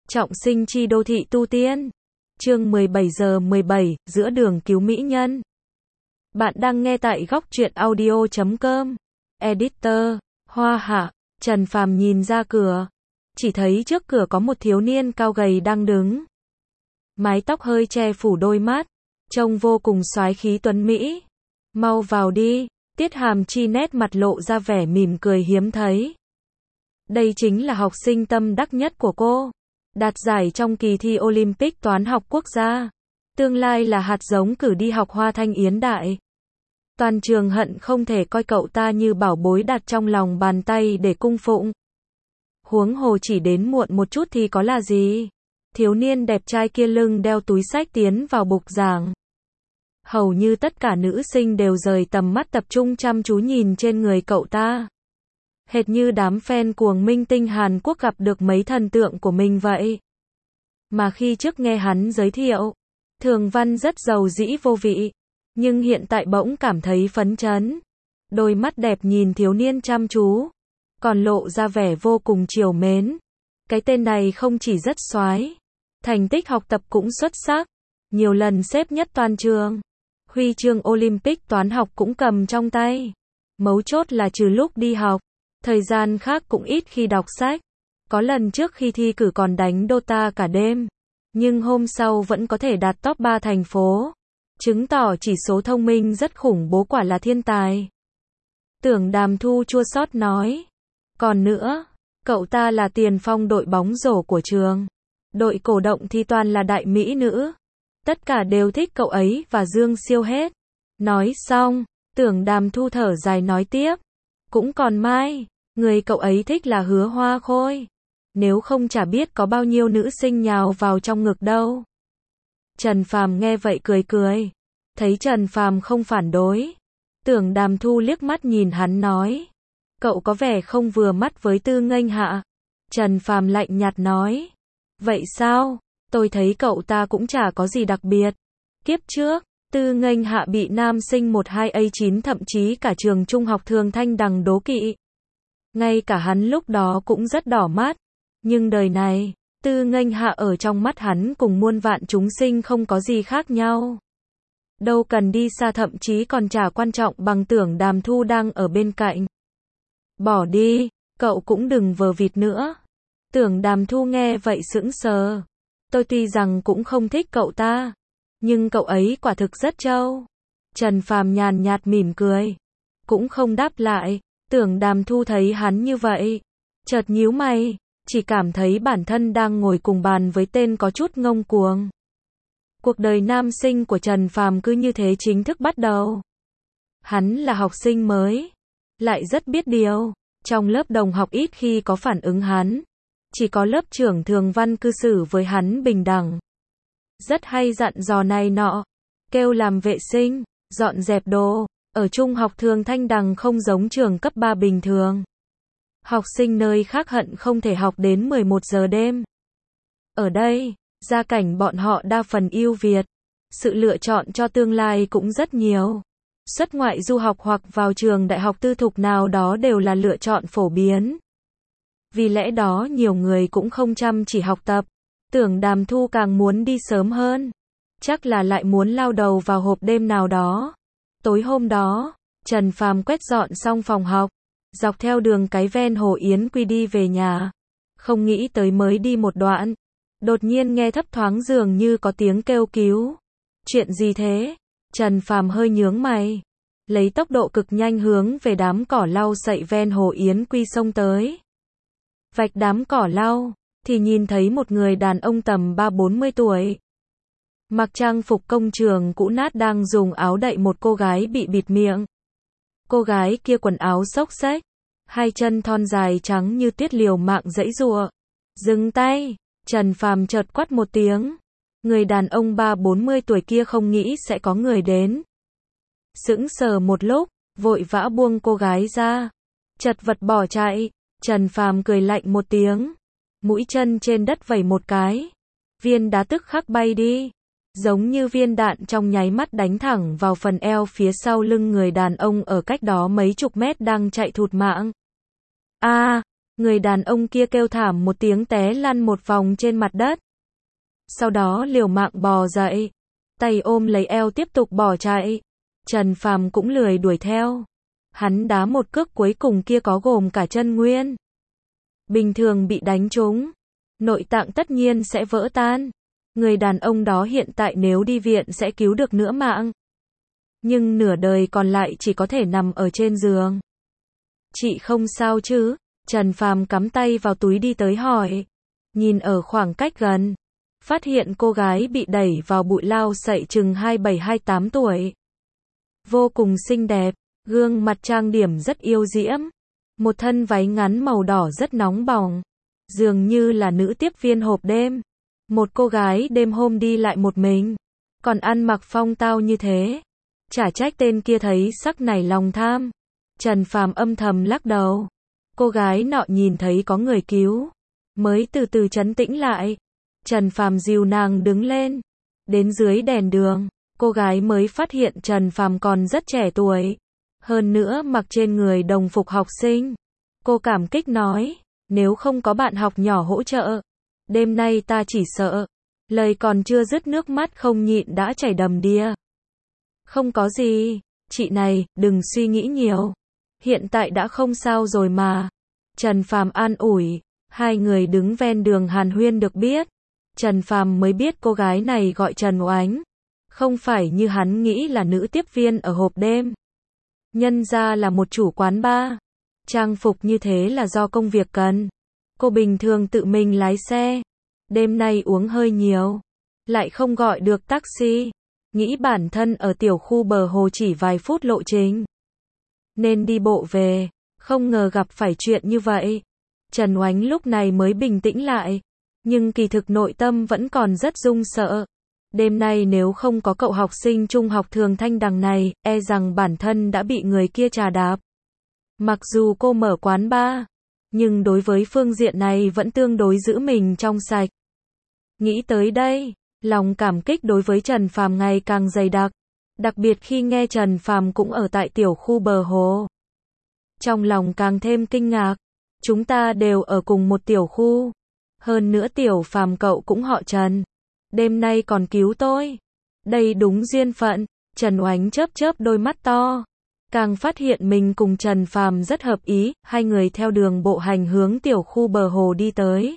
Trọng sinh chi đô thị tu tiên. Chương 17:17, giữa đường cứu mỹ nhân. Bạn đang nghe tại góc truyện audio.com. Editor, Hoa Hạ. Trần Phàm nhìn ra cửa. Chỉ thấy trước cửa có một thiếu niên cao gầy đang đứng. Mái tóc hơi che phủ đôi mắt. Trông vô cùng soái khí tuấn mỹ. Mau vào đi. Tiết Hàm Chi nét mặt lộ ra vẻ mỉm cười hiếm thấy. Đây chính là học sinh tâm đắc nhất của cô. Đạt giải trong kỳ thi Olympic toán học quốc gia. Tương lai là hạt giống cử đi học Hoa Thanh Yến Đại. Toàn trường hận không thể coi cậu ta như bảo bối đặt trong lòng bàn tay để cung phụng. Huống hồ chỉ đến muộn một chút thì có là gì. Thiếu niên đẹp trai kia lưng đeo túi xách tiến vào bục giảng. Hầu như tất cả nữ sinh đều rời tầm mắt tập trung chăm chú nhìn trên người cậu ta. Hệt như đám fan cuồng minh tinh Hàn Quốc gặp được mấy thần tượng của mình vậy. Mà khi trước nghe hắn giới thiệu, Thường Văn rất giàu dĩ vô vị, nhưng hiện tại bỗng cảm thấy phấn chấn. Đôi mắt đẹp nhìn thiếu niên chăm chú, còn lộ ra vẻ vô cùng trìu mến. Cái tên này không chỉ rất soái, thành tích học tập cũng xuất sắc, nhiều lần xếp nhất toàn trường. Huy chương Olympic toán học cũng cầm trong tay. Mấu chốt là trừ lúc đi học, thời gian khác cũng ít khi đọc sách. Có lần trước khi thi cử còn đánh Dota cả đêm. Nhưng hôm sau vẫn có thể đạt top 3 thành phố. Chứng tỏ chỉ số thông minh rất khủng bố, quả là thiên tài. Tưởng Đàm Thu chua xót nói. Còn nữa, cậu ta là tiền phong đội bóng rổ của trường. Đội cổ động thì toàn là đại mỹ nữ. Tất cả đều thích cậu ấy và Dương Siêu hết. Nói xong, Tưởng Đàm Thu thở dài nói tiếp. Cũng còn Mai, người cậu ấy thích là Hứa Hoa Khôi. Nếu không chả biết có bao nhiêu nữ sinh nhào vào trong ngực đâu. Trần Phàm nghe vậy cười cười. Thấy Trần Phàm không phản đối, Tưởng Đàm Thu liếc mắt nhìn hắn nói. Cậu có vẻ không vừa mắt với Tư Nghênh Hạ. Trần Phàm lạnh nhạt nói. Vậy sao? Tôi thấy cậu ta cũng chả có gì đặc biệt. Kiếp trước, Tư Nghênh Hạ bị nam sinh 12A9 thậm chí cả trường trung học Thường Thanh Đằng đố kỵ. Ngay cả hắn lúc đó cũng rất đỏ mắt. Nhưng đời này, Tư Nghênh Hạ ở trong mắt hắn cùng muôn vạn chúng sinh không có gì khác nhau. Đâu cần đi xa, thậm chí còn chả quan trọng bằng Tưởng Đàm Thu đang ở bên cạnh. Bỏ đi, cậu cũng đừng vờ vịt nữa. Tưởng Đàm Thu nghe vậy sững sờ. Tôi tuy rằng cũng không thích cậu ta, nhưng cậu ấy quả thực rất trâu. Trần Phàm nhàn nhạt mỉm cười, cũng không đáp lại. Tưởng Đàm Thu thấy hắn như vậy, chợt nhíu mày, chỉ cảm thấy bản thân đang ngồi cùng bàn với tên có chút ngông cuồng. Cuộc đời nam sinh của Trần Phàm cứ như thế chính thức bắt đầu. Hắn là học sinh mới, lại rất biết điều. Trong lớp đồng học ít khi có phản ứng hắn. Chỉ có lớp trưởng Thường Văn cư xử với hắn bình đẳng. Rất hay dặn dò này nọ, kêu làm vệ sinh, dọn dẹp đồ. Ở trung học Thường Thanh Đằng không giống trường cấp 3 bình thường. Học sinh nơi khác hận không thể học đến 11 giờ đêm. Ở đây, gia cảnh bọn họ đa phần ưu việt. Sự lựa chọn cho tương lai cũng rất nhiều. Xuất ngoại du học hoặc vào trường đại học tư thục nào đó đều là lựa chọn phổ biến. Vì lẽ đó nhiều người cũng không chăm chỉ học tập. Tưởng Đàm Thu càng muốn đi sớm hơn. Chắc là lại muốn lao đầu vào hộp đêm nào đó. Tối hôm đó, Trần Phàm quét dọn xong phòng học, dọc theo đường cái ven Hồ Yến Quy đi về nhà. Không nghĩ tới mới đi một đoạn, đột nhiên nghe thấp thoáng dường như có tiếng kêu cứu. Chuyện gì thế? Trần Phàm hơi nhướng mày, lấy tốc độ cực nhanh hướng về đám cỏ lau sậy ven Hồ Yến Quy xông tới. Vạch đám cỏ lau, thì nhìn thấy một người đàn ông tầm 30-40 tuổi. Mặc trang phục công trường cũ nát đang dùng áo đậy một cô gái bị bịt miệng. Cô gái kia quần áo xốc xếch, hai chân thon dài trắng như tuyết liều mạng giãy giụa. Dừng tay, Trần Phàm chợt quát một tiếng. Người đàn ông 30-40 tuổi kia không nghĩ sẽ có người đến. Sững sờ một lúc, vội vã buông cô gái ra, chật vật bỏ chạy. Trần Phàm cười lạnh một tiếng, mũi chân trên đất vẩy một cái. Viên đá tức khắc bay đi. Giống như viên đạn trong nháy mắt đánh thẳng vào phần eo phía sau lưng người đàn ông ở cách đó mấy chục mét đang chạy thụt mạng. Người đàn ông kia kêu thảm một tiếng té lăn một vòng trên mặt đất. Sau đó liều mạng bò dậy, tay ôm lấy eo tiếp tục bỏ chạy. Trần Phàm cũng lười đuổi theo. Hắn đá một cước cuối cùng kia có gồm cả chân nguyên. Bình thường bị đánh trúng, nội tạng tất nhiên sẽ vỡ tan. Người đàn ông đó hiện tại nếu đi viện sẽ cứu được nửa mạng. Nhưng nửa đời còn lại chỉ có thể nằm ở trên giường. Chị không sao chứ? Trần Phàm cắm tay vào túi đi tới hỏi. Nhìn ở khoảng cách gần, phát hiện cô gái bị đẩy vào bụi lau sậy chừng 27-28 tuổi. Vô cùng xinh đẹp, gương mặt trang điểm rất yêu diễm. Một thân váy ngắn màu đỏ rất nóng bỏng. Dường như là nữ tiếp viên hộp đêm. Một cô gái đêm hôm đi lại một mình. Còn ăn mặc phong tao như thế. Chả trách tên kia thấy sắc nảy lòng tham. Trần Phàm âm thầm lắc đầu. Cô gái nọ nhìn thấy có người cứu, mới từ từ trấn tĩnh lại. Trần Phàm dìu nàng đứng lên. Đến dưới đèn đường, cô gái mới phát hiện Trần Phàm còn rất trẻ tuổi. Hơn nữa mặc trên người đồng phục học sinh. Cô cảm kích nói, nếu không có bạn học nhỏ hỗ trợ, đêm nay ta chỉ sợ. Lời còn chưa dứt nước mắt không nhịn đã chảy đầm đìa. Không có gì, chị này, đừng suy nghĩ nhiều. Hiện tại đã không sao rồi mà. Trần Phàm an ủi. Hai người đứng ven đường hàn huyên được biết. Trần Phàm mới biết cô gái này gọi Trần Oánh. Không phải như hắn nghĩ là nữ tiếp viên ở hộp đêm. Nhân ra là một chủ quán bar. Trang phục như thế là do công việc cần. Cô bình thường tự mình lái xe. Đêm nay uống hơi nhiều. Lại không gọi được taxi. Nghĩ bản thân ở tiểu khu bờ hồ chỉ vài phút lộ trình. Nên đi bộ về. Không ngờ gặp phải chuyện như vậy. Trần Oánh lúc này mới bình tĩnh lại. Nhưng kỳ thực nội tâm vẫn còn rất run sợ. Đêm nay nếu không có cậu học sinh trung học Thường Thanh đằng này, e rằng bản thân đã bị người kia trà đạp. Mặc dù cô mở quán bar, nhưng đối với phương diện này vẫn tương đối giữ mình trong sạch. Nghĩ tới đây, lòng cảm kích đối với Trần Phàm ngày càng dày đặc. Đặc biệt khi nghe Trần Phàm cũng ở tại tiểu khu bờ hồ. Trong lòng càng thêm kinh ngạc. Chúng ta đều ở cùng một tiểu khu. Hơn nữa tiểu Phàm cậu cũng họ Trần. Đêm nay còn cứu tôi. Đây đúng duyên phận. Trần Oánh chớp chớp đôi mắt to. Càng phát hiện mình cùng Trần Phàm rất hợp ý. Hai người theo đường bộ hành hướng tiểu khu bờ hồ đi tới.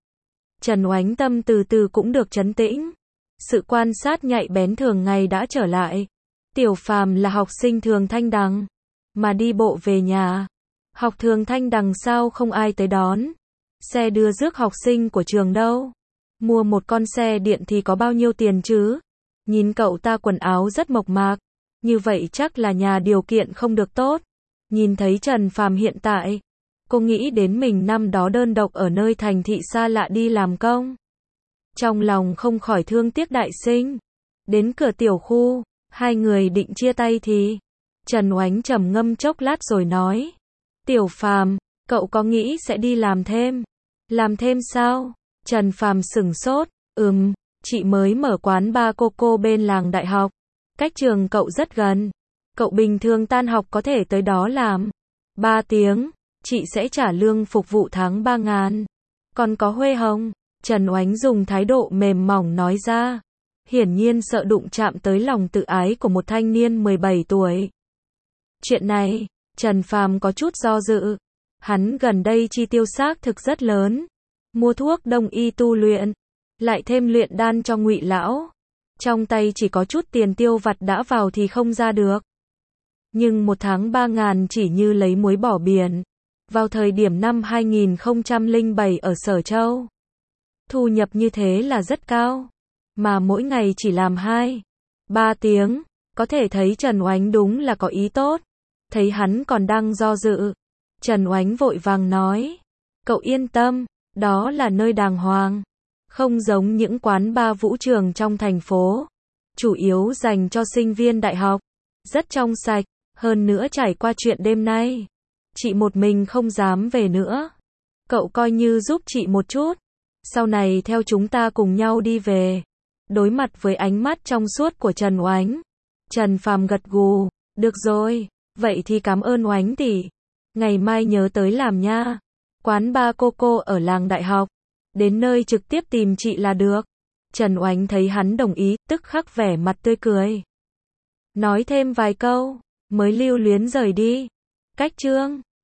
Trần Oánh tâm từ từ cũng được trấn tĩnh. Sự quan sát nhạy bén thường ngày đã trở lại. Tiểu Phàm là học sinh Thường Thanh đằng. Mà đi bộ về nhà. Học Thường Thanh đằng sao không ai tới đón. Xe đưa rước học sinh của trường đâu. Mua một con xe điện thì có bao nhiêu tiền chứ? Nhìn cậu ta quần áo rất mộc mạc. Như vậy chắc là nhà điều kiện không được tốt. Nhìn thấy Trần Phàm hiện tại. Cô nghĩ đến mình năm đó đơn độc ở nơi thành thị xa lạ đi làm công. Trong lòng không khỏi thương tiếc đại sinh. Đến cửa tiểu khu, hai người định chia tay thì Trần Oánh trầm ngâm chốc lát rồi nói. Tiểu Phàm, cậu có nghĩ sẽ đi làm thêm? Làm thêm sao? Trần Phàm sửng sốt. Chị mới mở quán bar Coco bên làng đại học. Cách trường cậu rất gần. Cậu bình thường tan học có thể tới đó làm. 3 tiếng, chị sẽ trả lương phục vụ tháng 3.000. Còn có huê hồng. Trần Oánh dùng thái độ mềm mỏng nói ra. Hiển nhiên sợ đụng chạm tới lòng tự ái của một thanh niên 17 tuổi. Chuyện này, Trần Phàm có chút do dự. Hắn gần đây chi tiêu xác thực rất lớn. Mua thuốc đông y tu luyện. Lại thêm luyện đan cho Ngụy lão. Trong tay chỉ có chút tiền tiêu vặt đã vào thì không ra được. Nhưng một tháng 3.000 chỉ như lấy muối bỏ biển. Vào thời điểm năm 2007 ở Sở Châu. Thu nhập như thế là rất cao. Mà mỗi ngày chỉ làm 2-3 tiếng. Có thể thấy Trần Oánh đúng là có ý tốt. Thấy hắn còn đang do dự. Trần Oánh vội vàng nói. Cậu yên tâm, đó là nơi đàng hoàng. Không giống những quán bar vũ trường trong thành phố. Chủ yếu dành cho sinh viên đại học. Rất trong sạch. Hơn nữa trải qua chuyện đêm nay. Chị một mình không dám về nữa. Cậu coi như giúp chị một chút. Sau này theo chúng ta cùng nhau đi về. Đối mặt với ánh mắt trong suốt của Trần Oánh. Trần Phàm gật gù. Được rồi, vậy thì cảm ơn Oánh tỷ. Ngày mai nhớ tới làm nha. Quán bar Coco ở làng đại học. Đến nơi trực tiếp tìm chị là được. Trần Oánh thấy hắn đồng ý, tức khắc vẻ mặt tươi cười. Nói thêm vài câu, mới lưu luyến rời đi. Cách chương